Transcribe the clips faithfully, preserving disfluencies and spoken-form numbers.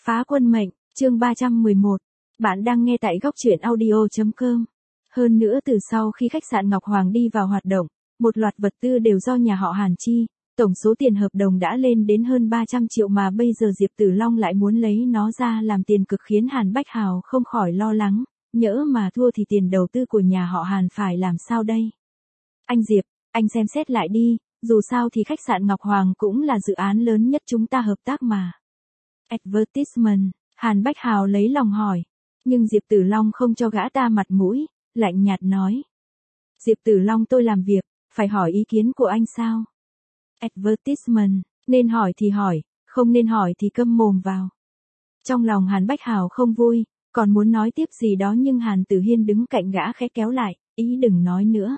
Phá quân mệnh, chương ba trăm mười một. Bạn đang nghe tại góc truyện audio chấm com. Hơn nữa từ sau khi khách sạn Ngọc Hoàng đi vào hoạt động, một loạt vật tư đều do nhà họ Hàn chi, tổng số tiền hợp đồng đã lên đến hơn ba trăm triệu mà bây giờ Diệp Tử Long lại muốn lấy nó ra làm tiền cực khiến Hàn Bách Hào không khỏi lo lắng, nhỡ mà thua thì tiền đầu tư của nhà họ Hàn phải làm sao đây? Anh Diệp, anh xem xét lại đi, dù sao thì khách sạn Ngọc Hoàng cũng là dự án lớn nhất chúng ta hợp tác mà. Advertisement, Hàn Bách Hào lấy lòng hỏi, nhưng Diệp Tử Long không cho gã ta mặt mũi, lạnh nhạt nói. Diệp Tử Long, tôi làm việc, phải hỏi ý kiến của anh sao? Advertisement, nên hỏi thì hỏi, không nên hỏi thì câm mồm vào. Trong lòng Hàn Bách Hào không vui, còn muốn nói tiếp gì đó nhưng Hàn Tử Hiên đứng cạnh gã khẽ kéo lại, ý đừng nói nữa.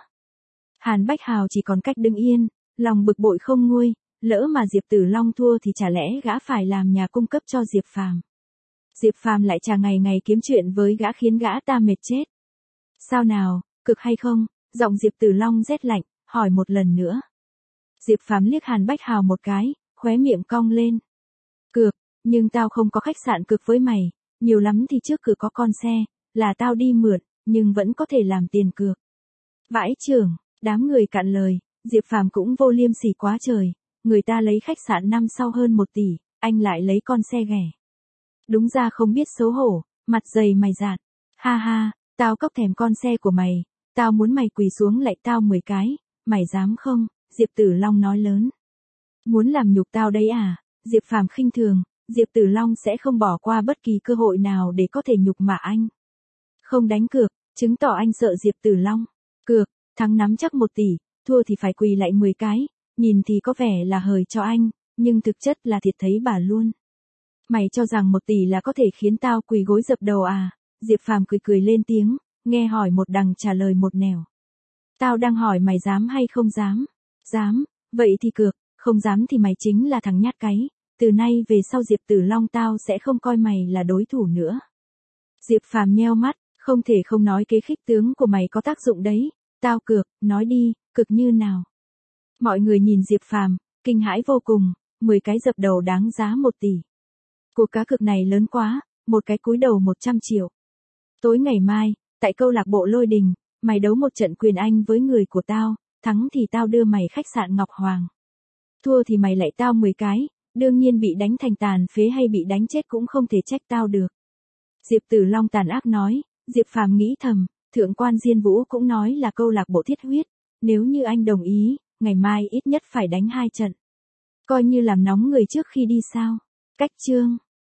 Hàn Bách Hào chỉ còn cách đứng yên, lòng bực bội không nguôi, lỡ mà Diệp Tử Long thua thì chả lẽ gã phải làm nhà cung cấp cho Diệp Phàm. Diệp Phàm lại chả ngày ngày kiếm chuyện với gã khiến gã ta mệt chết. Sao nào, cực hay không? Giọng Diệp Tử Long rét lạnh, hỏi một lần nữa. Diệp Phàm liếc Hàn Bách Hào một cái, khóe miệng cong lên. Cược, nhưng tao không có khách sạn cực với mày, nhiều lắm thì trước cửa có con xe, là tao đi mượn, nhưng vẫn có thể làm tiền cược. Vãi chưởng, đám người cạn lời, Diệp Phàm cũng vô liêm sỉ quá trời, người ta lấy khách sạn năm sau hơn một tỷ, anh lại lấy con xe ghẻ. Đúng ra không biết xấu hổ, mặt dày mày dạn. Ha ha, tao cóc thèm con xe của mày, tao muốn mày quỳ xuống lại tao mười cái, mày dám không? Diệp Tử Long nói lớn. Muốn làm nhục tao đấy à? Diệp Phàm khinh thường, Diệp Tử Long sẽ không bỏ qua bất kỳ cơ hội nào để có thể nhục mạ anh. Không đánh cược, chứng tỏ anh sợ Diệp Tử Long. Cược, thắng nắm chắc một tỷ, thua thì phải quỳ lại mười cái, nhìn thì có vẻ là hời cho anh, nhưng thực chất là thiệt thấy bà luôn. Mày cho rằng một tỷ là có thể khiến tao quỳ gối dập đầu à? Diệp Phàm cười cười lên tiếng, nghe hỏi một đằng trả lời một nẻo. Tao đang hỏi mày dám hay không dám? Dám, vậy thì cược, không dám thì mày chính là thằng nhát cái, từ nay về sau Diệp Tử Long tao sẽ không coi mày là đối thủ nữa. Diệp Phàm nheo mắt, không thể không nói kế khích tướng của mày có tác dụng đấy, tao cược, nói đi, cực như nào? Mọi người nhìn Diệp Phàm, kinh hãi vô cùng, mười cái dập đầu đáng giá một tỷ. Cuộc cá cược này lớn quá, một cái cúi đầu một trăm triệu. Tối ngày mai, tại câu lạc bộ Lôi Đình, mày đấu một trận quyền Anh với người của tao, thắng thì tao đưa mày khách sạn Ngọc Hoàng. Thua thì mày lại tao mười cái, đương nhiên bị đánh thành tàn phế hay bị đánh chết cũng không thể trách tao được. Diệp Tử Long tàn ác nói, Diệp Phàm nghĩ thầm, thượng quan Diên Vũ cũng nói là câu lạc bộ thiết huyết, nếu như anh đồng ý, ngày mai ít nhất phải đánh hai trận. Coi như làm nóng người trước khi đi sao. Cách chương.